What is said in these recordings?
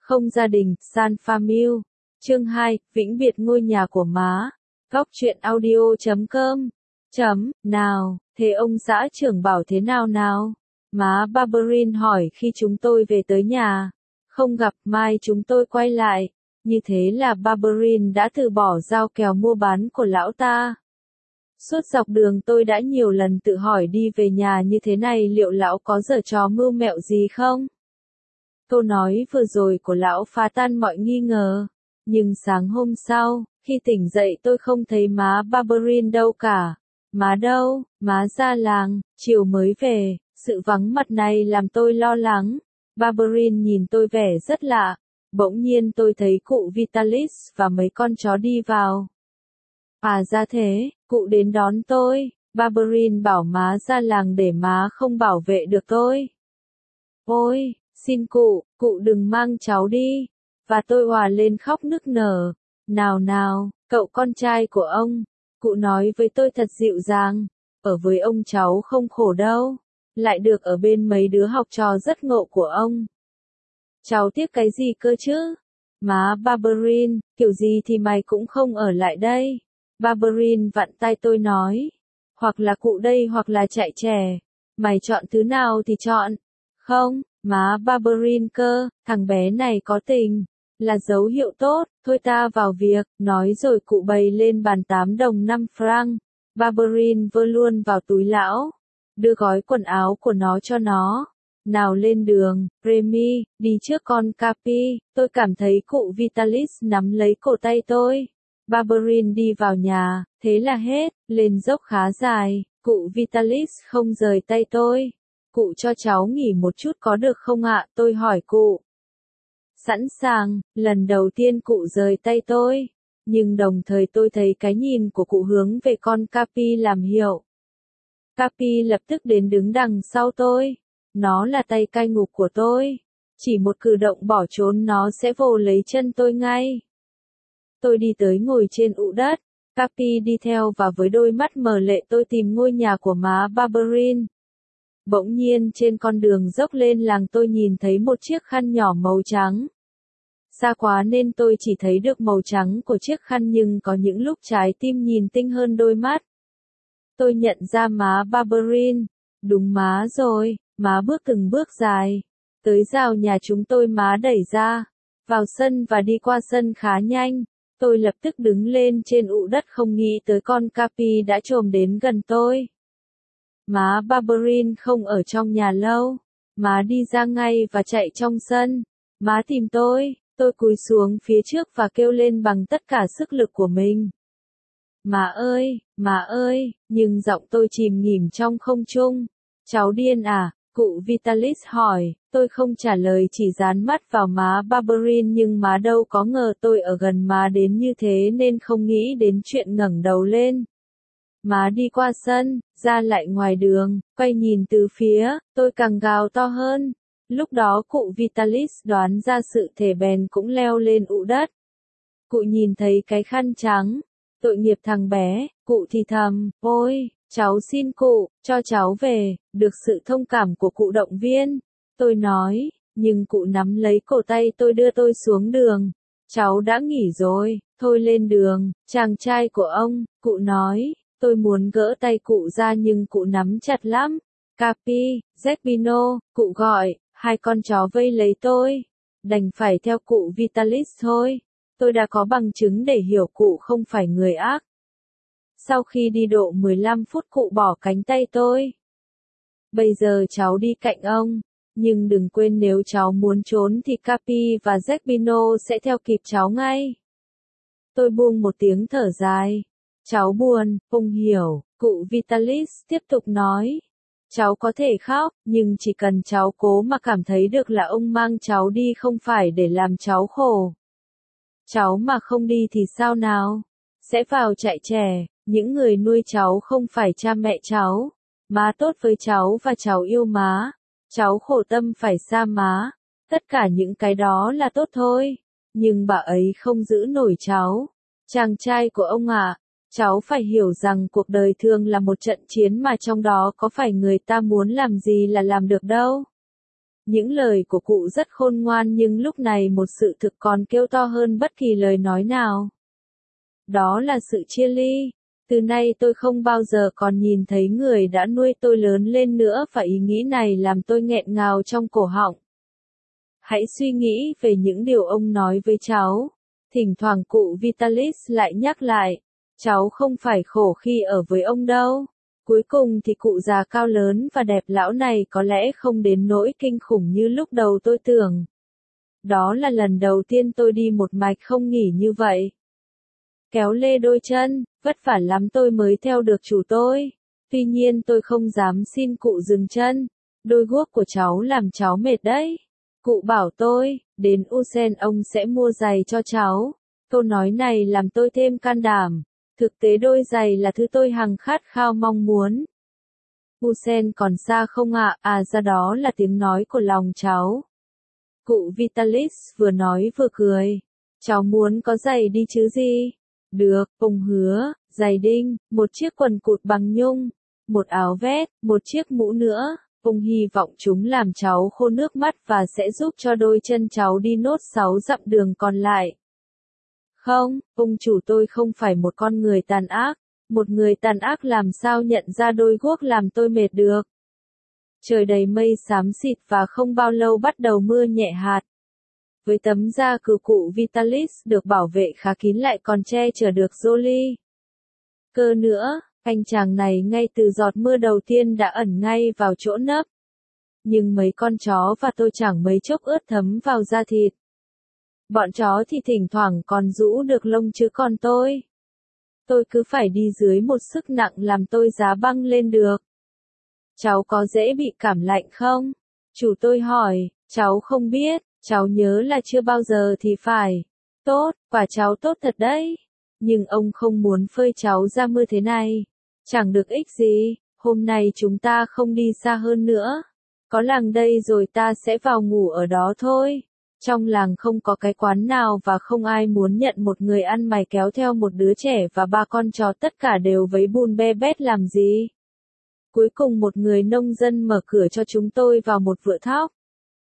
Không gia đình, San Famille. Chương 2, vĩnh biệt ngôi nhà của má. Góc truyện audio.com. Nào, thế ông xã trưởng bảo thế nào nào? Má Barberin hỏi khi chúng tôi về tới nhà. Không gặp, mai chúng tôi quay lại. Như thế là Barberin đã từ bỏ giao kèo mua bán của lão ta. Suốt dọc đường tôi đã nhiều lần tự hỏi đi về nhà như thế này liệu lão có giở trò mưu mẹo gì không? Câu nói vừa rồi của lão phá tan mọi nghi ngờ. Nhưng sáng hôm sau, khi tỉnh dậy tôi không thấy má Barberin đâu cả. Má đâu, má ra làng, chiều mới về, sự vắng mặt này làm tôi lo lắng. Barberin nhìn tôi vẻ rất lạ. Bỗng nhiên tôi thấy cụ Vitalis và mấy con chó đi vào. À ra thế, cụ đến đón tôi. Barberin bảo má ra làng để má không bảo vệ được tôi. Ôi, xin cụ đừng mang cháu đi. Và tôi òa lên khóc nức nở. Nào nào, cậu con trai của ông. Cụ nói với tôi thật dịu dàng. Ở với ông cháu không khổ đâu. Lại được ở bên mấy đứa học trò rất ngộ của ông. Cháu tiếc cái gì cơ chứ? Má Barberin, kiểu gì thì mày cũng không ở lại đây. Barberin vặn tay tôi nói. Hoặc là cụ đây hoặc là chạy trẻ. Mày chọn thứ nào thì chọn. Không, má Barberin cơ, thằng bé này có tình. Là dấu hiệu tốt, thôi ta vào việc, nói rồi cụ bày lên bàn 8 đồng 5 franc. Barberin vơ luôn vào túi lão. Đưa gói quần áo của nó cho nó. Nào lên đường, Remy, đi trước con Capi. Tôi cảm thấy cụ Vitalis nắm lấy cổ tay tôi. Barberin đi vào nhà, thế là hết, lên dốc khá dài, cụ Vitalis không rời tay tôi. Cụ cho cháu nghỉ một chút có được không ạ? Tôi hỏi cụ. Sẵn sàng, lần đầu tiên cụ rời tay tôi. Nhưng đồng thời tôi thấy cái nhìn của cụ hướng về con Capi làm hiệu. Capi lập tức đến đứng đằng sau tôi. Nó là tay cai ngục của tôi. Chỉ một cử động bỏ trốn nó sẽ vồ lấy chân tôi ngay. Tôi đi tới ngồi trên ụ đất. Capi đi theo và với đôi mắt mờ lệ tôi tìm ngôi nhà của má Barberin. Bỗng nhiên trên con đường dốc lên làng tôi nhìn thấy một chiếc khăn nhỏ màu trắng. Xa quá nên tôi chỉ thấy được màu trắng của chiếc khăn nhưng có những lúc trái tim nhìn tinh hơn đôi mắt. Tôi nhận ra má Barberin. Đúng má rồi, má bước từng bước dài. Tới rào nhà chúng tôi má đẩy ra. Vào sân và đi qua sân khá nhanh. Tôi lập tức đứng lên trên ụ đất không nghĩ tới con Capi đã chồm đến gần tôi. Má Barberin không ở trong nhà lâu. Má đi ra ngay và chạy trong sân. Má tìm tôi cúi xuống phía trước và kêu lên bằng tất cả sức lực của mình. Má ơi, nhưng giọng tôi chìm nghỉm trong không trung. Cháu điên à? Cụ Vitalis hỏi, tôi không trả lời chỉ dán mắt vào má Barberin nhưng má đâu có ngờ tôi ở gần má đến như thế nên không nghĩ đến chuyện ngẩng đầu lên. Má đi qua sân, ra lại ngoài đường, quay nhìn từ phía, tôi càng gào to hơn. Lúc đó cụ Vitalis đoán ra sự thể bèn cũng leo lên ụ đất. Cụ nhìn thấy cái khăn trắng. Tội nghiệp thằng bé, cụ thì thầm, ôi, cháu xin cụ, cho cháu về, được sự thông cảm của cụ động viên. Tôi nói, nhưng cụ nắm lấy cổ tay tôi đưa tôi xuống đường. Cháu đã nghỉ rồi, thôi lên đường, chàng trai của ông, cụ nói. Tôi muốn gỡ tay cụ ra nhưng cụ nắm chặt lắm. Capi, Zerbino, cụ gọi, hai con chó vây lấy tôi. Đành phải theo cụ Vitalis thôi. Tôi đã có bằng chứng để hiểu cụ không phải người ác. Sau khi đi độ 15 phút cụ bỏ cánh tay tôi. Bây giờ cháu đi cạnh ông. Nhưng đừng quên nếu cháu muốn trốn thì Capi và Zerbino sẽ theo kịp cháu ngay. Tôi buông một tiếng thở dài. Cháu buồn, ông hiểu, cụ Vitalis tiếp tục nói. Cháu có thể khóc, nhưng chỉ cần cháu cố mà cảm thấy được là ông mang cháu đi không phải để làm cháu khổ. Cháu mà không đi thì sao nào? Sẽ vào trại trẻ, những người nuôi cháu không phải cha mẹ cháu. Má tốt với cháu và cháu yêu má. Cháu khổ tâm phải xa má. Tất cả những cái đó là tốt thôi. Nhưng bà ấy không giữ nổi cháu. Chàng trai của ông ạ. Cháu phải hiểu rằng cuộc đời thường là một trận chiến mà trong đó có phải người ta muốn làm gì là làm được đâu. Những lời của cụ rất khôn ngoan nhưng lúc này một sự thực còn kêu to hơn bất kỳ lời nói nào. Đó là sự chia ly. Từ nay tôi không bao giờ còn nhìn thấy người đã nuôi tôi lớn lên nữa và ý nghĩ này làm tôi nghẹn ngào trong cổ họng. Hãy suy nghĩ về những điều ông nói với cháu. Thỉnh thoảng cụ Vitalis lại nhắc lại, cháu không phải khổ khi ở với ông đâu. Cuối cùng thì cụ già cao lớn và đẹp lão này có lẽ không đến nỗi kinh khủng như lúc đầu tôi tưởng. Đó là lần đầu tiên tôi đi một mạch không nghỉ như vậy. Kéo lê đôi chân, vất vả lắm tôi mới theo được chủ tôi. Tuy nhiên tôi không dám xin cụ dừng chân. Đôi guốc của cháu làm cháu mệt đấy. Cụ bảo tôi, đến Usen ông sẽ mua giày cho cháu. Câu nói này làm tôi thêm can đảm. Thực tế đôi giày là thứ tôi hằng khát khao mong muốn. Usen còn xa không ạ? À ra đó là tiếng nói của lòng cháu. Cụ Vitalis vừa nói vừa cười. Cháu muốn có giày đi chứ gì? Được, ông hứa, giày đinh, một chiếc quần cụt bằng nhung, một áo vest, một chiếc mũ nữa. Ông hy vọng chúng làm cháu khô nước mắt và sẽ giúp cho đôi chân cháu đi nốt 6 dặm đường còn lại. Không, ông chủ tôi không phải một con người tàn ác. Một người tàn ác làm sao nhận ra đôi guốc làm tôi mệt được. Trời đầy mây xám xịt và không bao lâu bắt đầu mưa nhẹ hạt. Với tấm da cừu cụ Vitalis được bảo vệ khá kín lại còn che chở được Jolie. Cơ nữa, anh chàng này ngay từ giọt mưa đầu tiên đã ẩn ngay vào chỗ nấp. Nhưng mấy con chó và tôi chẳng mấy chốc ướt thấm vào da thịt. Bọn chó thì thỉnh thoảng còn rũ được lông chứ còn tôi cứ phải đi dưới một sức nặng làm tôi giá băng lên được. Cháu có dễ bị cảm lạnh không? Chủ tôi hỏi, cháu không biết, cháu nhớ là chưa bao giờ thì phải. Tốt, quả cháu tốt thật đấy. Nhưng ông không muốn phơi cháu ra mưa thế này. Chẳng được ích gì, hôm nay chúng ta không đi xa hơn nữa. Có làng đây rồi ta sẽ vào ngủ ở đó thôi. Trong làng không có cái quán nào và không ai muốn nhận một người ăn mày kéo theo một đứa trẻ và 3 con chó tất cả đều vấy bùn be bét làm gì. Cuối cùng một người nông dân mở cửa cho chúng tôi vào một vựa thóc.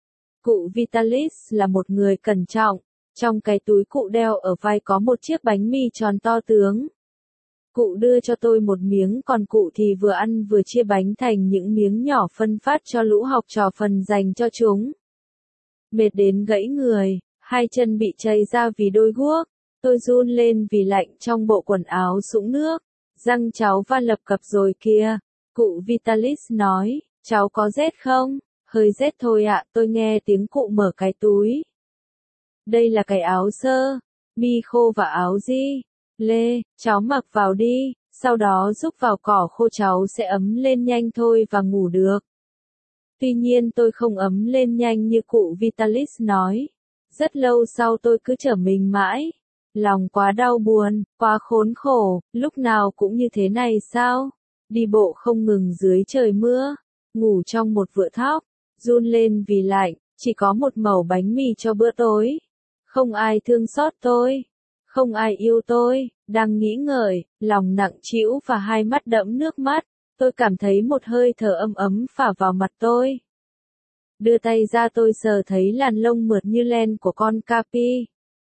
Cụ Vitalis là một người cẩn trọng. Trong cái túi cụ đeo ở vai có một chiếc bánh mì tròn to tướng. Cụ đưa cho tôi một miếng còn cụ thì vừa ăn vừa chia bánh thành những miếng nhỏ phân phát cho lũ học trò phần dành cho chúng. Mệt đến gãy người, hai chân bị chảy ra vì đôi guốc. Tôi run lên vì lạnh trong bộ quần áo sũng nước. Răng cháu va lập cập rồi kìa. Cụ Vitalis nói, cháu có rét không? Hơi rét thôi ạ, tôi nghe tiếng cụ mở cái túi. Đây là cái áo sơ, mi khô và áo gì? Lê, cháu mặc vào đi, sau đó rúc vào cỏ khô cháu sẽ ấm lên nhanh thôi và ngủ được. Tuy nhiên tôi không ấm lên nhanh như cụ Vitalis nói. Rất lâu sau tôi cứ trở mình mãi. Lòng quá đau buồn, quá khốn khổ, lúc nào cũng như thế này sao? Đi bộ không ngừng dưới trời mưa, ngủ trong một vựa thóc, run lên vì lạnh, chỉ có một mẩu bánh mì cho bữa tối. Không ai thương xót tôi, không ai yêu tôi, đang nghĩ ngợi, lòng nặng trĩu và hai mắt đẫm nước mắt, tôi cảm thấy một hơi thở ấm ấm phả vào mặt tôi. Đưa tay ra tôi sờ thấy làn lông mượt như len của con Capi.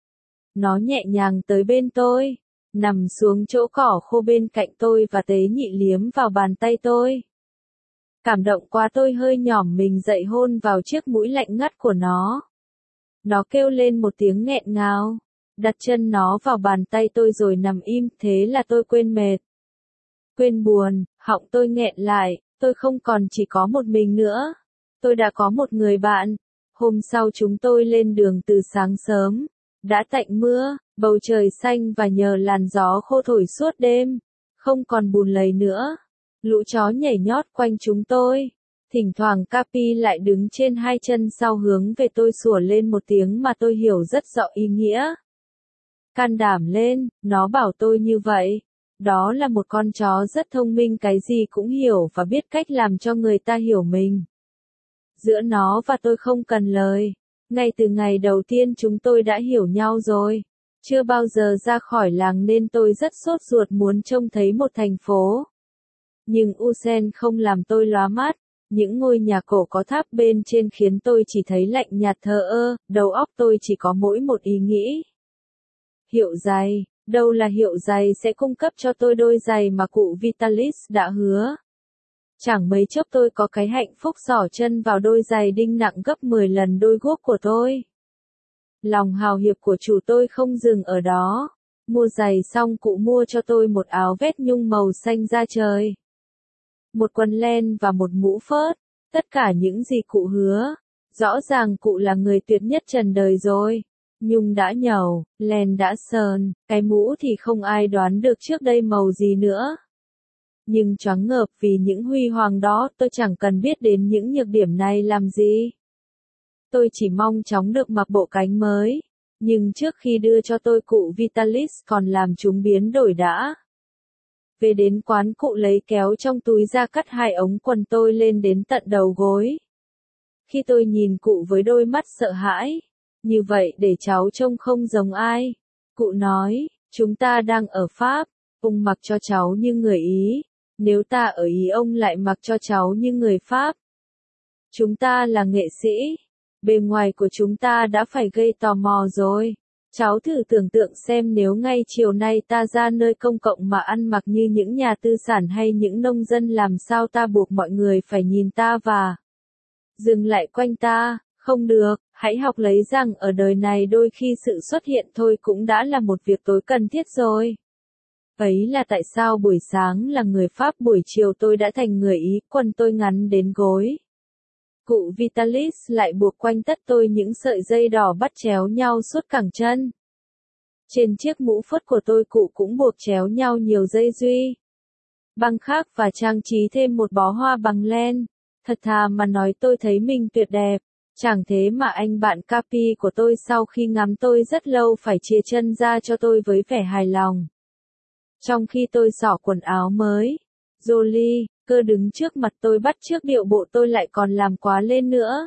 Nó nhẹ nhàng tới bên tôi, nằm xuống chỗ cỏ khô bên cạnh tôi và tế nhị liếm vào bàn tay tôi. Cảm động quá tôi hơi nhỏm mình dậy hôn vào chiếc mũi lạnh ngắt của nó. Nó kêu lên một tiếng nghẹn ngào, đặt chân nó vào bàn tay tôi rồi nằm im, thế là tôi quên mệt. Quên buồn, họng tôi nghẹn lại, tôi không còn chỉ có một mình nữa. Tôi đã có một người bạn. Hôm sau chúng tôi lên đường từ sáng sớm. Đã tạnh mưa, bầu trời xanh và nhờ làn gió khô thổi suốt đêm. Không còn bùn lầy nữa. Lũ chó nhảy nhót quanh chúng tôi. Thỉnh thoảng Capi lại đứng trên hai chân sau hướng về tôi sủa lên một tiếng mà tôi hiểu rất rõ ý nghĩa. Can đảm lên, nó bảo tôi như vậy. Đó là một con chó rất thông minh, cái gì cũng hiểu và biết cách làm cho người ta hiểu mình. Giữa nó và tôi không cần lời. Ngay từ ngày đầu tiên chúng tôi đã hiểu nhau rồi. Chưa bao giờ ra khỏi làng nên tôi rất sốt ruột muốn trông thấy một thành phố. Nhưng Usen không làm tôi lóa mắt. Những ngôi nhà cổ có tháp bên trên khiến tôi chỉ thấy lạnh nhạt thờ ơ, đầu óc tôi chỉ có mỗi một ý nghĩ. Hiệu giày, đâu là hiệu giày sẽ cung cấp cho tôi đôi giày mà cụ Vitalis đã hứa. Chẳng mấy chốc tôi có cái hạnh phúc xỏ chân vào đôi giày đinh nặng gấp 10 lần đôi guốc của tôi. Lòng hào hiệp của chủ tôi không dừng ở đó. Mua giày xong cụ mua cho tôi một áo vest nhung màu xanh da trời, một quần len và một mũ phớt, tất cả những gì cụ hứa. Rõ ràng cụ là người tuyệt nhất trần đời rồi. Nhung đã nhầu, len đã sờn, cái mũ thì không ai đoán được trước đây màu gì nữa. Nhưng choáng ngợp vì những huy hoàng đó, tôi chẳng cần biết đến những nhược điểm này làm gì. Tôi chỉ mong chóng được mặc bộ cánh mới. Nhưng trước khi đưa cho tôi cụ Vitalis còn làm chúng biến đổi đã. Về đến quán cụ lấy kéo trong túi ra cắt 2 ống quần tôi lên đến tận đầu gối. Khi tôi nhìn cụ với đôi mắt sợ hãi, như vậy để cháu trông không giống ai. Cụ nói, chúng ta đang ở Pháp, ông mặc cho cháu như người Ý, nếu ta ở Ý ông lại mặc cho cháu như người Pháp. Chúng ta là nghệ sĩ, bề ngoài của chúng ta đã phải gây tò mò rồi. Cháu thử tưởng tượng xem nếu ngay chiều nay ta ra nơi công cộng mà ăn mặc như những nhà tư sản hay những nông dân, làm sao ta buộc mọi người phải nhìn ta và dừng lại quanh ta. Không được, hãy học lấy rằng ở đời này đôi khi sự xuất hiện thôi cũng đã là một việc tối cần thiết rồi. Ấy là tại sao buổi sáng là người Pháp, buổi chiều tôi đã thành người Ý, quần tôi ngắn đến gối. Cụ Vitalis lại buộc quanh tất tôi những sợi dây đỏ bắt chéo nhau suốt cẳng chân. Trên chiếc mũ phớt của tôi cụ cũng buộc chéo nhau nhiều dây duy băng khác và trang trí thêm một bó hoa bằng len. Thật thà mà nói tôi thấy mình tuyệt đẹp. Chẳng thế mà anh bạn Capi của tôi sau khi ngắm tôi rất lâu phải chìa chân ra cho tôi với vẻ hài lòng. Trong khi tôi xỏ quần áo mới, Jolie, cơ đứng trước mặt tôi bắt chước điệu bộ tôi lại còn làm quá lên nữa.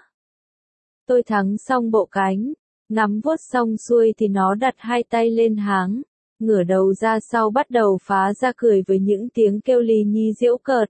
Tôi thắng xong bộ cánh, ngắm vuốt xong xuôi thì nó đặt 2 tay lên háng, ngửa đầu ra sau bắt đầu phá ra cười với những tiếng kêu lì nhì giễu cợt.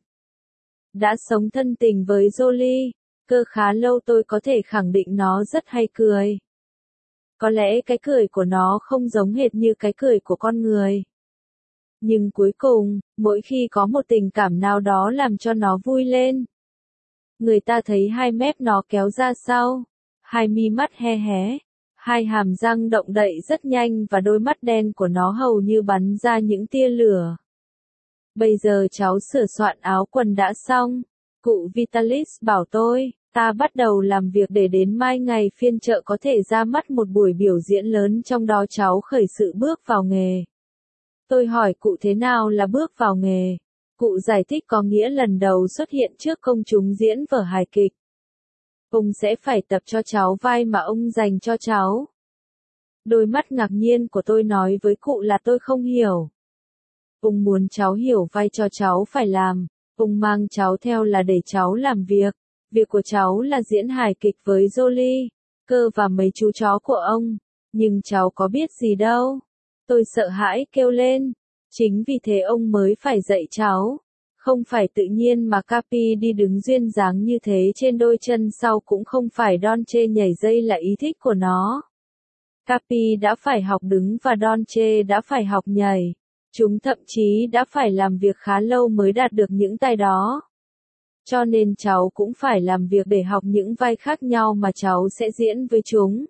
Đã sống thân tình với Jolie, cơ khá lâu tôi có thể khẳng định nó rất hay cười. Có lẽ cái cười của nó không giống hệt như cái cười của con người. Nhưng cuối cùng, mỗi khi có một tình cảm nào đó làm cho nó vui lên, người ta thấy 2 mép nó kéo ra sau, 2 mi mắt he hé, 2 hàm răng động đậy rất nhanh và đôi mắt đen của nó hầu như bắn ra những tia lửa. Bây giờ cháu sửa soạn áo quần đã xong, cụ Vitalis bảo tôi, ta bắt đầu làm việc để đến mai ngày phiên chợ có thể ra mắt một buổi biểu diễn lớn trong đó cháu khởi sự bước vào nghề. Tôi hỏi cụ thế nào là bước vào nghề. Cụ giải thích có nghĩa lần đầu xuất hiện trước công chúng diễn vở hài kịch. Ông sẽ phải tập cho cháu vai mà ông dành cho cháu. Đôi mắt ngạc nhiên của tôi nói với cụ là tôi không hiểu. Ông muốn cháu hiểu vai trò cháu phải làm. Ông mang cháu theo là để cháu làm việc. Việc của cháu là diễn hài kịch với Jolie, Cơ và mấy chú chó của ông. Nhưng cháu có biết gì đâu. Tôi sợ hãi kêu lên. Chính vì thế ông mới phải dạy cháu. Không phải tự nhiên mà Capi đi đứng duyên dáng như thế trên đôi chân sau, cũng không phải Dolce nhảy dây là ý thích của nó. Capi đã phải học đứng và Dolce đã phải học nhảy. Chúng thậm chí đã phải làm việc khá lâu mới đạt được những tài đó. Cho nên cháu cũng phải làm việc để học những vai khác nhau mà cháu sẽ diễn với chúng.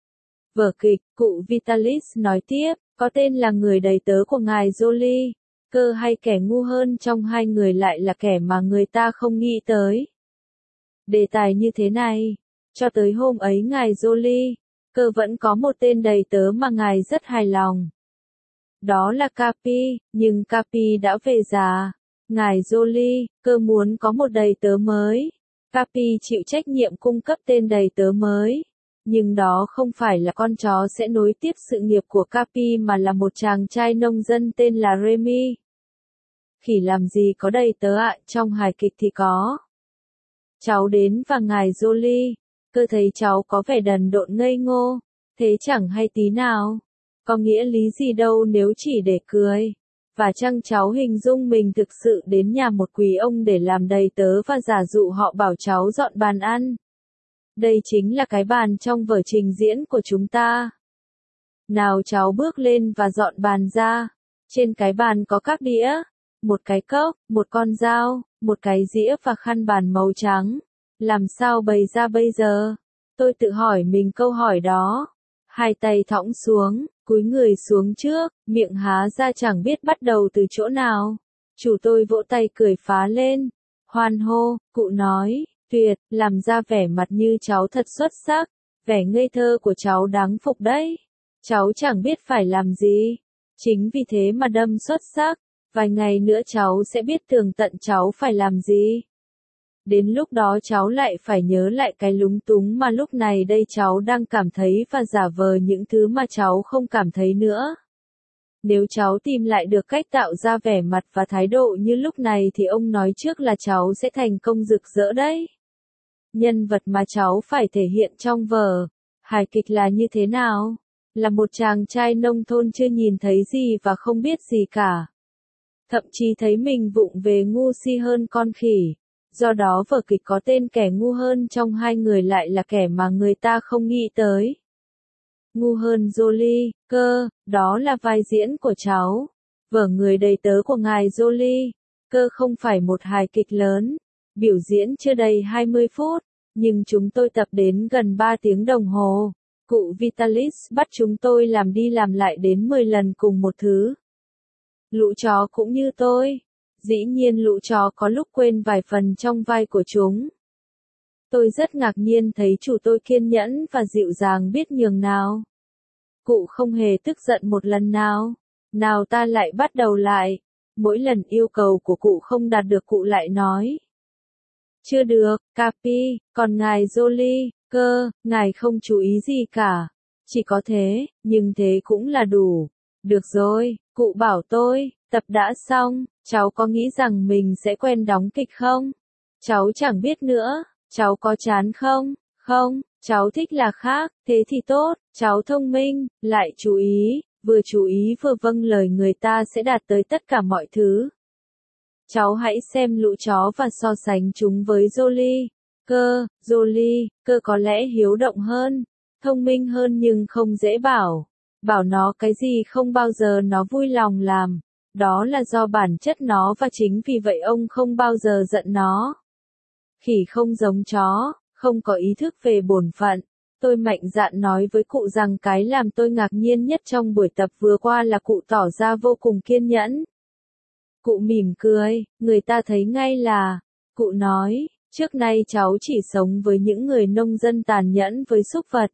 Vở kịch, cụ Vitalis nói tiếp, có tên là Người đầy tớ của ngài Jolie. Cơ hay kẻ ngu hơn trong hai người lại là kẻ mà người ta không nghĩ tới. Đề tài như thế này, cho tới hôm ấy ngài Jolie, Cơ vẫn có một tên đầy tớ mà ngài rất hài lòng. Đó là Capi, nhưng Capi đã về già. Ngài Jolie, Cơ muốn có một đầy tớ mới. Capi chịu trách nhiệm cung cấp tên đầy tớ mới. Nhưng đó không phải là con chó sẽ nối tiếp sự nghiệp của Capi mà là một chàng trai nông dân tên là Remy. Khỉ làm gì có đầy tớ ạ, trong hài kịch thì có. Cháu đến và ngài Jolie, Cơ thấy cháu có vẻ đần độn ngây ngô, thế chẳng hay tí nào. Có nghĩa lý gì đâu nếu chỉ để cười. Và chăng cháu hình dung mình thực sự đến nhà một quý ông để làm đầy tớ và giả dụ họ bảo cháu dọn bàn ăn. Đây chính là cái bàn trong vở trình diễn của chúng ta. Nào cháu bước lên và dọn bàn ra. Trên cái bàn có các đĩa, một cái cốc, một con dao, một cái dĩa và khăn bàn màu trắng. Làm sao bày ra bây giờ? Tôi tự hỏi mình câu hỏi đó. Hai tay thõng xuống, cúi người xuống trước, miệng há ra chẳng biết bắt đầu từ chỗ nào. Chủ tôi vỗ tay cười phá lên. Hoan hô, cụ nói, tuyệt, làm ra vẻ mặt như cháu thật xuất sắc. Vẻ ngây thơ của cháu đáng phục đấy. Cháu chẳng biết phải làm gì. Chính vì thế mà đâm xuất sắc. Vài ngày nữa cháu sẽ biết tường tận cháu phải làm gì. Đến lúc đó cháu lại phải nhớ lại cái lúng túng mà lúc này đây cháu đang cảm thấy và giả vờ những thứ mà cháu không cảm thấy nữa. Nếu cháu tìm lại được cách tạo ra vẻ mặt và thái độ như lúc này thì ông nói trước là cháu sẽ thành công rực rỡ đấy. Nhân vật mà cháu phải thể hiện trong vở hài kịch là như thế nào? Là một chàng trai nông thôn chưa nhìn thấy gì và không biết gì cả. Thậm chí thấy mình vụng về ngu si hơn con khỉ. Do đó vở kịch có tên kẻ ngu hơn trong hai người lại là kẻ mà người ta không nghĩ tới. Ngu hơn Jolie, cơ, đó là vai diễn của cháu. Vở Người đầy tớ của ngài Jolie, cơ không phải một hài kịch lớn. Biểu diễn chưa đầy 20 phút, nhưng chúng tôi tập đến gần 3 tiếng đồng hồ. Cụ Vitalis bắt chúng tôi làm đi làm lại đến 10 lần cùng một thứ. Lũ chó cũng như tôi. Dĩ nhiên lũ chó có lúc quên vài phần trong vai của chúng. Tôi rất ngạc nhiên thấy chủ tôi kiên nhẫn và dịu dàng biết nhường nào. Cụ không hề tức giận một lần nào. Nào ta lại bắt đầu lại. Mỗi lần yêu cầu của cụ không đạt được cụ lại nói. Chưa được, Capi, còn ngài Jolie, cơ, ngài không chú ý gì cả. Chỉ có thế, nhưng thế cũng là đủ. Được rồi, cụ bảo tôi, tập đã xong, cháu có nghĩ rằng mình sẽ quen đóng kịch không? Cháu chẳng biết nữa, cháu có chán không? Không, cháu thích là khác, thế thì tốt, cháu thông minh, lại chú ý vừa vâng lời người ta sẽ đạt tới tất cả mọi thứ. Cháu hãy xem lũ chó và so sánh chúng với Jolie. Jolie, cơ có lẽ hiếu động hơn, thông minh hơn nhưng không dễ bảo. Bảo nó cái gì không bao giờ nó vui lòng làm. Đó là do bản chất nó và chính vì vậy ông không bao giờ giận nó. Khỉ không giống chó, không có ý thức về bổn phận. Tôi mạnh dạn nói với cụ rằng cái làm tôi ngạc nhiên nhất trong buổi tập vừa qua là cụ tỏ ra vô cùng kiên nhẫn. Cụ mỉm cười, người ta thấy ngay là, cụ nói, trước nay cháu chỉ sống với những người nông dân tàn nhẫn với súc vật.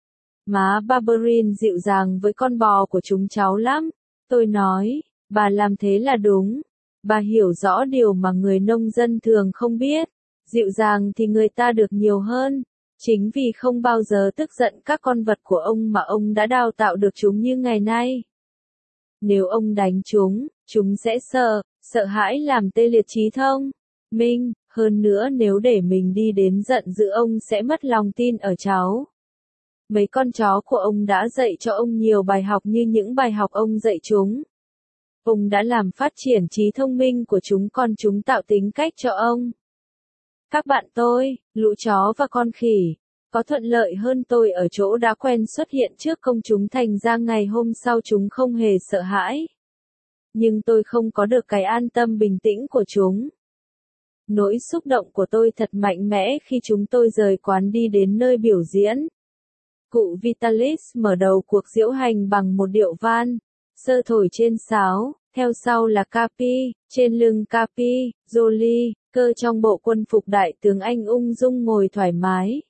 Má Barberin dịu dàng với con bò của chúng cháu lắm. Tôi nói, bà làm thế là đúng. Bà hiểu rõ điều mà người nông dân thường không biết. Dịu dàng thì người ta được nhiều hơn. Chính vì không bao giờ tức giận các con vật của ông mà ông đã đào tạo được chúng như ngày nay. Nếu ông đánh chúng sẽ sợ hãi làm tê liệt trí thông minh. Hơn nữa nếu để mình đi đến giận dữ ông sẽ mất lòng tin ở cháu. Mấy con chó của ông đã dạy cho ông nhiều bài học như những bài học ông dạy chúng. Ông đã làm phát triển trí thông minh của chúng còn chúng tạo tính cách cho ông. Các bạn tôi, lũ chó và con khỉ, có thuận lợi hơn tôi ở chỗ đã quen xuất hiện trước công chúng thành ra ngày hôm sau chúng không hề sợ hãi. Nhưng tôi không có được cái an tâm bình tĩnh của chúng. Nỗi xúc động của tôi thật mạnh mẽ khi chúng tôi rời quán đi đến nơi biểu diễn. Cụ Vitalis mở đầu cuộc diễu hành bằng một điệu van, sơ thổi trên sáo, theo sau là Capi, trên lưng Capi, Jolie, cơ trong bộ quân phục đại tướng Anh ung dung ngồi thoải mái.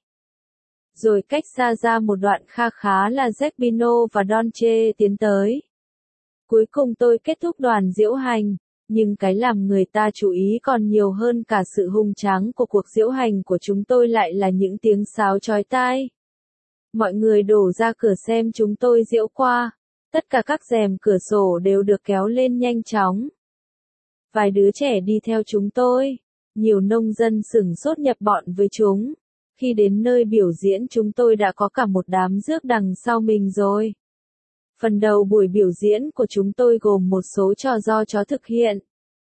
Rồi cách xa ra một đoạn kha khá là Zerbino và Dolce tiến tới. Cuối cùng tôi kết thúc đoàn diễu hành, nhưng cái làm người ta chú ý còn nhiều hơn cả sự hùng tráng của cuộc diễu hành của chúng tôi lại là những tiếng sáo chói tai. Mọi người đổ ra cửa xem chúng tôi diễu qua. Tất cả các rèm cửa sổ đều được kéo lên nhanh chóng. Vài đứa trẻ đi theo chúng tôi. Nhiều nông dân sửng sốt nhập bọn với chúng. Khi đến nơi biểu diễn chúng tôi đã có cả một đám rước đằng sau mình rồi. Phần đầu buổi biểu diễn của chúng tôi gồm một số trò do chó thực hiện.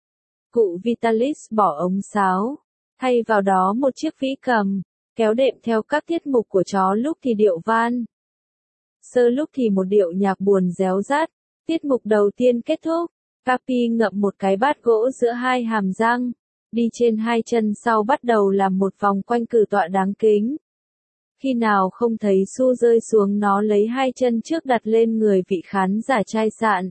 Cụ Vitalis bỏ ống sáo, thay vào đó một chiếc vĩ cầm, kéo đệm theo các tiết mục của chó, lúc thì điệu van sơ, lúc thì một điệu nhạc buồn réo rắt. Tiết mục đầu tiên kết thúc, Capi ngậm một cái bát gỗ giữa hai hàm răng, đi trên hai chân sau bắt đầu làm một vòng quanh cử tọa đáng kính. Khi nào không thấy xu rơi xuống, nó lấy hai chân trước đặt lên người vị khán giả chai sạn,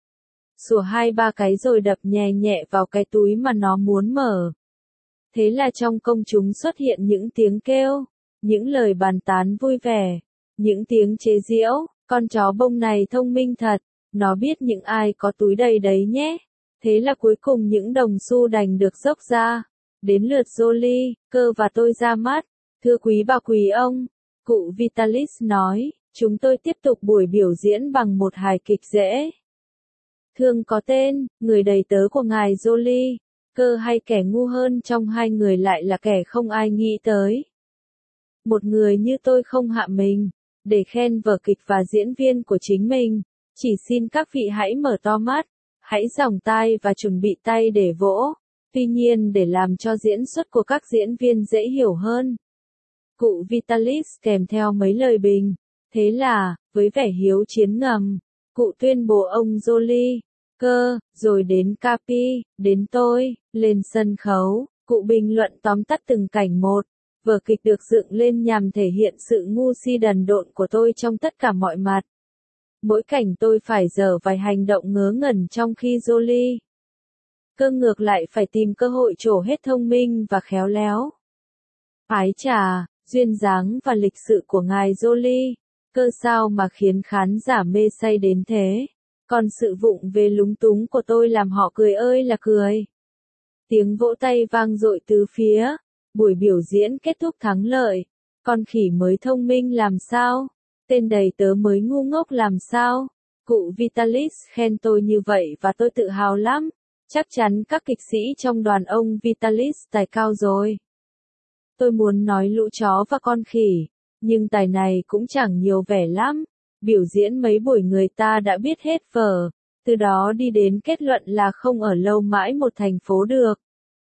sủa hai ba cái rồi đập nhẹ nhẹ vào cái túi mà nó muốn mở. Thế là trong công chúng xuất hiện những tiếng kêu, những lời bàn tán vui vẻ, những tiếng chế giễu, con chó bông này thông minh thật, nó biết những ai có túi đầy đấy nhé. Thế là cuối cùng những đồng xu đành được dốc ra. Đến lượt Jolie, Cơ và tôi ra mắt. Thưa quý bà quý ông, cụ Vitalis nói, chúng tôi tiếp tục buổi biểu diễn bằng một hài kịch dễ thương có tên, Người đầy tớ của ngài Jolie. Cơ hay kẻ ngu hơn trong hai người lại là kẻ không ai nghĩ tới. Một người như tôi không hạ mình để khen vở kịch và diễn viên của chính mình. Chỉ xin các vị hãy mở to mắt, hãy dòng tai và chuẩn bị tay để vỗ. Tuy nhiên, để làm cho diễn xuất của các diễn viên dễ hiểu hơn, cụ Vitalis kèm theo mấy lời bình. Thế là, với vẻ hiếu chiến ngầm, cụ tuyên bố ông Jolie, Cơ, rồi đến Capi, đến tôi, lên sân khấu. Cụ bình luận tóm tắt từng cảnh một. Vở kịch được dựng lên nhằm thể hiện sự ngu si đần độn của tôi trong tất cả mọi mặt. Mỗi cảnh tôi phải dở vài hành động ngớ ngẩn, trong khi Jolie, Cơ ngược lại phải tìm cơ hội trổ hết thông minh và khéo léo. Ái chà, duyên dáng và lịch sự của ngài Jolie, Cơ sao mà khiến khán giả mê say đến thế. Còn sự vụng về lúng túng của tôi làm họ cười ơi là cười. Tiếng vỗ tay vang dội từ phía. Buổi biểu diễn kết thúc thắng lợi. Con khỉ mới thông minh làm sao? Tên đầy tớ mới ngu ngốc làm sao? Cụ Vitalis khen tôi như vậy và tôi tự hào lắm. Chắc chắn các kịch sĩ trong đoàn ông Vitalis tài cao rồi. Tôi muốn nói lũ chó và con khỉ, nhưng tài này cũng chẳng nhiều vẻ lắm. Biểu diễn mấy buổi người ta đã biết hết vở, từ đó đi đến kết luận là không ở lâu mãi một thành phố được.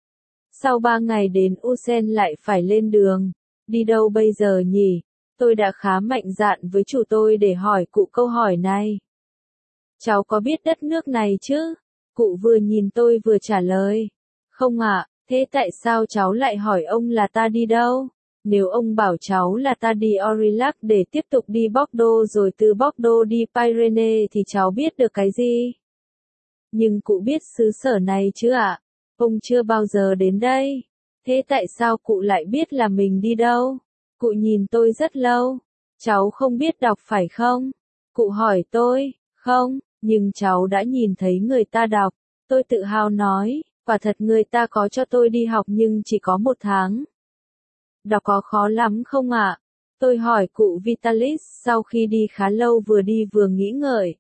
Sau 3 ngày đến Usen lại phải lên đường. Đi đâu bây giờ nhỉ? Tôi đã khá mạnh dạn với chủ tôi để hỏi cụ câu hỏi này. Cháu có biết đất nước này chứ? Cụ vừa nhìn tôi vừa trả lời. Không ạ, thế tại sao cháu lại hỏi ông là ta đi đâu? Nếu ông bảo cháu là ta đi Aurillac để tiếp tục đi Bordeaux rồi từ Bordeaux đi Pyrénées thì cháu biết được cái gì? Nhưng cụ biết xứ sở này chứ ạ? Ông chưa bao giờ đến đây. Thế tại sao cụ lại biết là mình đi đâu? Cụ nhìn tôi rất lâu. Cháu không biết đọc phải không? Cụ hỏi tôi. Không, nhưng cháu đã nhìn thấy người ta đọc. Tôi tự hào nói, quả thật người ta có cho tôi đi học nhưng chỉ có 1 tháng. Đọc có khó lắm không ạ? Tôi hỏi cụ Vitalis sau khi đi khá lâu, vừa đi vừa nghĩ ngợi.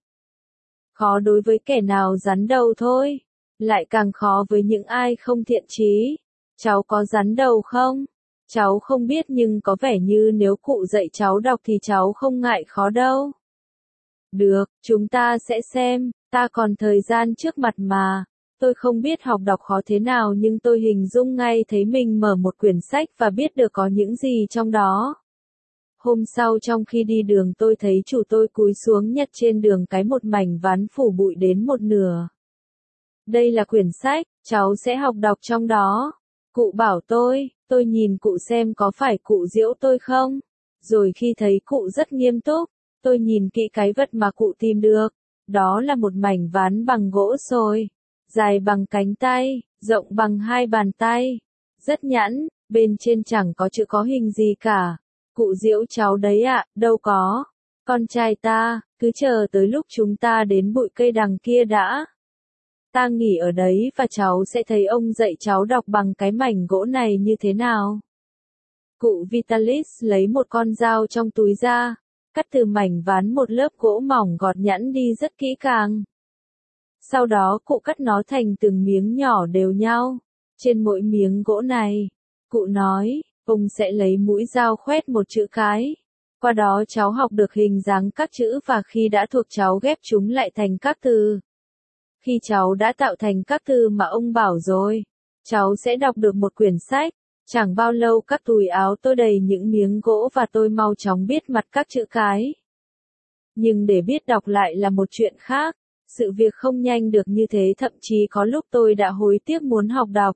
Khó đối với kẻ nào rắn đầu thôi. Lại càng khó với những ai không thiện chí. Cháu có rắn đầu không? Cháu không biết nhưng có vẻ như nếu cụ dạy cháu đọc thì cháu không ngại khó đâu. Được, chúng ta sẽ xem, ta còn thời gian trước mặt mà. Tôi không biết học đọc khó thế nào nhưng tôi hình dung ngay thấy mình mở một quyển sách và biết được có những gì trong đó. Hôm sau trong khi đi đường tôi thấy chủ tôi cúi xuống nhặt trên đường cái một mảnh ván phủ bụi đến một nửa. Đây là quyển sách, cháu sẽ học đọc trong đó. Cụ bảo tôi nhìn cụ xem có phải cụ giễu tôi không? Rồi khi thấy cụ rất nghiêm túc, tôi nhìn kỹ cái vật mà cụ tìm được. Đó là một mảnh ván bằng gỗ sồi, dài bằng cánh tay, rộng bằng 2 bàn tay. Rất nhẵn, bên trên chẳng có chữ có hình gì cả. Cụ giễu cháu đấy ạ, đâu có. Con trai ta, cứ chờ tới lúc chúng ta đến bụi cây đằng kia đã. Ta nghỉ ở đấy và cháu sẽ thấy ông dạy cháu đọc bằng cái mảnh gỗ này như thế nào. Cụ Vitalis lấy một con dao trong túi ra, cắt từ mảnh ván một lớp gỗ mỏng gọt nhẵn đi rất kỹ càng. Sau đó cụ cắt nó thành từng miếng nhỏ đều nhau. Trên mỗi miếng gỗ này, cụ nói, ông sẽ lấy mũi dao khoét một chữ cái. Qua đó cháu học được hình dáng các chữ và khi đã thuộc cháu ghép chúng lại thành các từ. Khi cháu đã tạo thành các từ mà ông bảo rồi, cháu sẽ đọc được một quyển sách. Chẳng bao lâu các túi áo tôi đầy những miếng gỗ và tôi mau chóng biết mặt các chữ cái. Nhưng để biết đọc lại là một chuyện khác, sự việc không nhanh được như thế, thậm chí có lúc tôi đã hối tiếc muốn học đọc.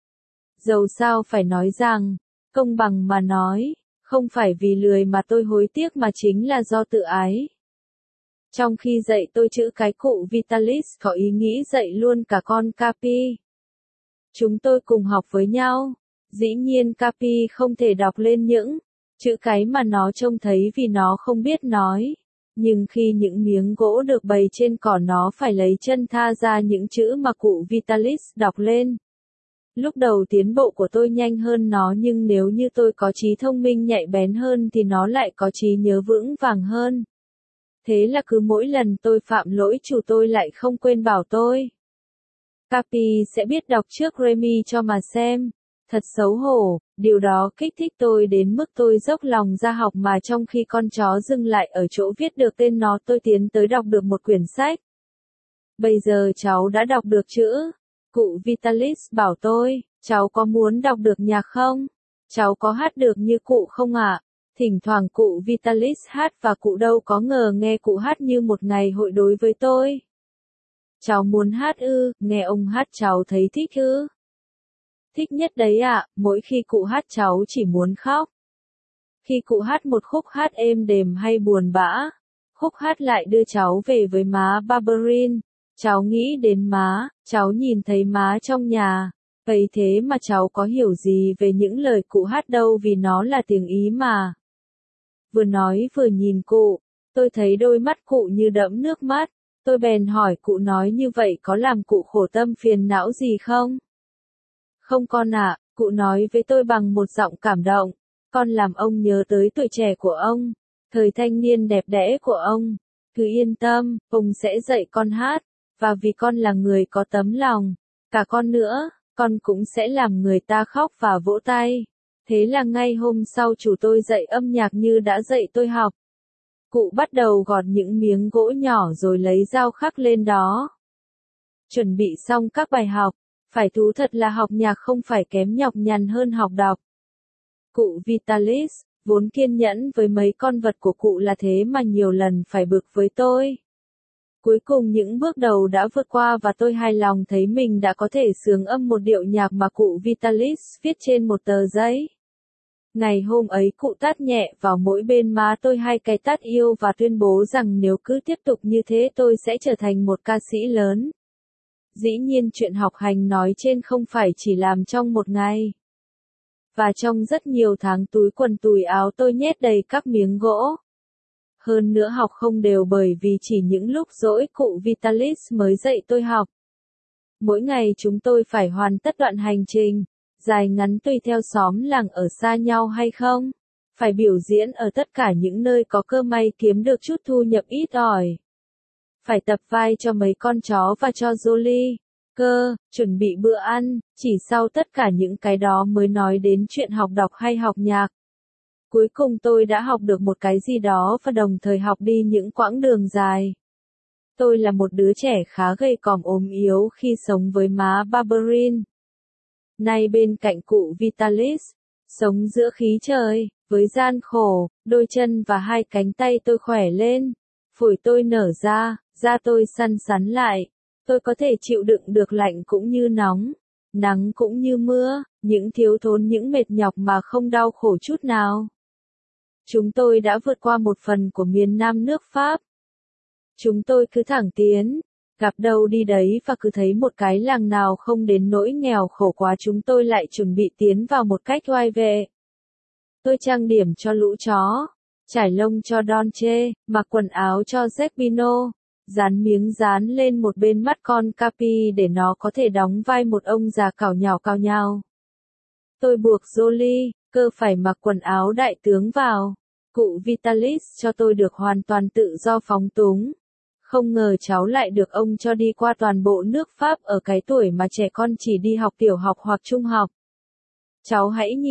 Dẫu sao phải nói rằng, công bằng mà nói, không phải vì lười mà tôi hối tiếc mà chính là do tự ái. Trong khi dạy tôi chữ cái, cụ Vitalis có ý nghĩ dạy luôn cả con Capi. Chúng tôi cùng học với nhau. Dĩ nhiên Capi không thể đọc lên những chữ cái mà nó trông thấy vì nó không biết nói. Nhưng khi những miếng gỗ được bày trên cỏ, nó phải lấy chân tha ra những chữ mà cụ Vitalis đọc lên. Lúc đầu tiến bộ của tôi nhanh hơn nó, nhưng nếu như tôi có trí thông minh nhạy bén hơn thì nó lại có trí nhớ vững vàng hơn. Thế là cứ mỗi lần tôi phạm lỗi, chủ tôi lại không quên bảo tôi: Capi sẽ biết đọc trước Remy cho mà xem. Thật xấu hổ, điều đó kích thích tôi đến mức tôi dốc lòng ra học, mà trong khi con chó dừng lại ở chỗ viết được tên nó, tôi tiến tới đọc được một quyển sách. Bây giờ cháu đã đọc được chữ. Cụ Vitalis bảo tôi, cháu có muốn đọc được nhạc không? Cháu có hát được như cụ không ạ? Thỉnh thoảng cụ Vitalis hát và cụ đâu có ngờ nghe cụ hát như một ngày hội đối với tôi. Cháu muốn hát ư? Nghe ông hát cháu thấy thích ư? Thích nhất đấy ạ, mỗi khi cụ hát cháu chỉ muốn khóc. Khi cụ hát một khúc hát êm đềm hay buồn bã, khúc hát lại đưa cháu về với má Barberin. Cháu nghĩ đến má, cháu nhìn thấy má trong nhà. Vậy thế mà cháu có hiểu gì về những lời cụ hát đâu, vì nó là tiếng Ý mà. Vừa nói vừa nhìn cụ, tôi thấy đôi mắt cụ như đẫm nước mắt. Tôi bèn hỏi cụ, nói như vậy có làm cụ khổ tâm phiền não gì không? Không con ạ, cụ nói với tôi bằng một giọng cảm động. Con làm ông nhớ tới tuổi trẻ của ông, thời thanh niên đẹp đẽ của ông. Cứ yên tâm, ông sẽ dạy con hát, và vì con là người có tấm lòng, cả con nữa, con cũng sẽ làm người ta khóc và vỗ tay. Thế là ngay hôm sau chủ tôi dạy âm nhạc như đã dạy tôi học. Cụ bắt đầu gọt những miếng gỗ nhỏ rồi lấy dao khắc lên đó. Chuẩn bị xong các bài học. Phải thú thật là học nhạc không phải kém nhọc nhằn hơn học đọc. Cụ Vitalis, vốn kiên nhẫn với mấy con vật của cụ là thế mà nhiều lần phải bực với tôi. Cuối cùng những bước đầu đã vượt qua và tôi hài lòng thấy mình đã có thể xướng âm một điệu nhạc mà cụ Vitalis viết trên một tờ giấy. Ngày hôm ấy cụ tát nhẹ vào mỗi bên má tôi 2 cái tát yêu và tuyên bố rằng nếu cứ tiếp tục như thế tôi sẽ trở thành một ca sĩ lớn. Dĩ nhiên chuyện học hành nói trên không phải chỉ làm trong một ngày. Và trong rất nhiều tháng túi quần túi áo tôi nhét đầy các miếng gỗ. Hơn nữa học không đều bởi vì chỉ những lúc rỗi cụ Vitalis mới dạy tôi học. Mỗi ngày chúng tôi phải hoàn tất đoạn hành trình, dài ngắn tùy theo xóm làng ở xa nhau hay không. Phải biểu diễn ở tất cả những nơi có cơ may kiếm được chút thu nhập ít ỏi. Phải tập vai cho mấy con chó và cho Jolie, chuẩn bị bữa ăn, chỉ sau tất cả những cái đó mới nói đến chuyện học đọc hay học nhạc. Cuối cùng tôi đã học được một cái gì đó và đồng thời học đi những quãng đường dài. Tôi là một đứa trẻ khá gầy còm ốm yếu khi sống với má Barberin. Nay bên cạnh cụ Vitalis, sống giữa khí trời, với gian khổ, đôi chân và 2 cánh tay tôi khỏe lên, phổi tôi nở ra, da tôi săn sắn lại. Tôi có thể chịu đựng được lạnh cũng như nóng, nắng cũng như mưa, những thiếu thốn những mệt nhọc mà không đau khổ chút nào. Chúng tôi đã vượt qua một phần của miền Nam nước Pháp. Chúng tôi cứ thẳng tiến, gặp đâu đi đấy và cứ thấy một cái làng nào không đến nỗi nghèo khổ quá chúng tôi lại chuẩn bị tiến vào một cách oai vệ. Tôi trang điểm cho lũ chó, trải lông cho Dolce, mặc quần áo cho Zerbino, dán miếng dán lên một bên mắt con Capi để nó có thể đóng vai một ông già cào nhào. Tôi buộc Jolie, phải mặc quần áo đại tướng vào. Cụ Vitalis cho tôi được hoàn toàn tự do phóng túng. Không ngờ cháu lại được ông cho đi qua toàn bộ nước Pháp ở cái tuổi mà trẻ con chỉ đi học tiểu học hoặc trung học. Cháu hãy nhìn,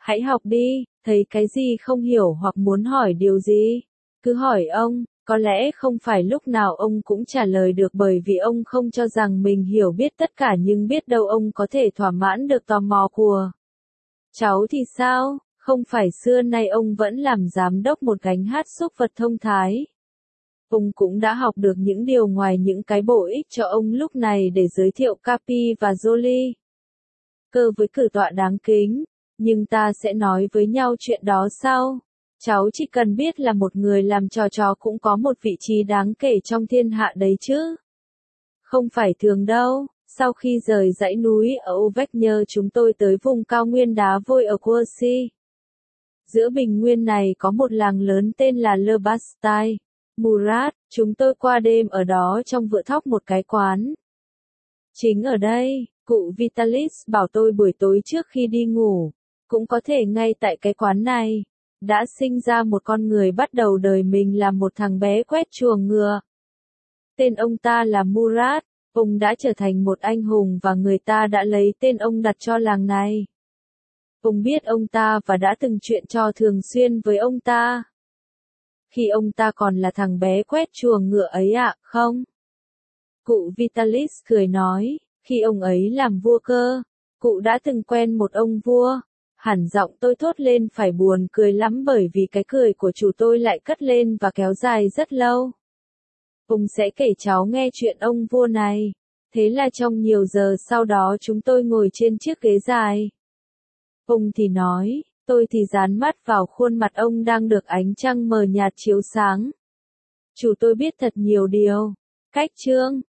Hãy học đi, thấy cái gì không hiểu hoặc muốn hỏi điều gì, cứ hỏi ông. Có lẽ không phải lúc nào ông cũng trả lời được bởi vì ông không cho rằng mình hiểu biết tất cả, nhưng biết đâu ông có thể thỏa mãn được tò mò của cháu thì sao? Không phải xưa nay ông vẫn làm giám đốc một gánh hát súc vật thông thái. Ông cũng đã học được những điều ngoài những cái bổ ích cho ông lúc này để giới thiệu Capi và Jolie. Cơ với cử tọa đáng kính, nhưng ta sẽ nói với nhau chuyện đó sau. Cháu chỉ cần biết là một người làm trò trò cũng có một vị trí đáng kể trong thiên hạ đấy chứ. Không phải thường đâu. Sau khi rời dãy núi ở Auvergne, chúng tôi tới vùng cao nguyên đá vôi ở Quercy. Giữa bình nguyên này có một làng lớn tên là Le Bastide. Murat, chúng tôi qua đêm ở đó trong vựa thóc một cái quán. Chính ở đây, cụ Vitalis bảo tôi buổi tối trước khi đi ngủ, cũng có thể ngay tại cái quán này, đã sinh ra một con người bắt đầu đời mình là một thằng bé quét chuồng ngựa. Tên ông ta là Murat, ông đã trở thành một anh hùng và người ta đã lấy tên ông đặt cho làng này. Ông biết ông ta và đã từng chuyện trò thường xuyên với ông ta. Khi ông ta còn là thằng bé quét chuồng ngựa ấy ạ, không? Cụ Vitalis cười nói, khi ông ấy làm vua cơ, cụ đã từng quen một ông vua. Hẳn giọng tôi thốt lên phải buồn cười lắm bởi vì cái cười của chủ tôi lại cất lên và kéo dài rất lâu. Ông sẽ kể cháu nghe chuyện ông vua này. Thế là trong nhiều giờ sau đó chúng tôi ngồi trên chiếc ghế dài. Ông thì nói, tôi thì dán mắt vào khuôn mặt ông đang được ánh trăng mờ nhạt chiếu sáng. Chủ tôi biết thật nhiều điều. Cách chương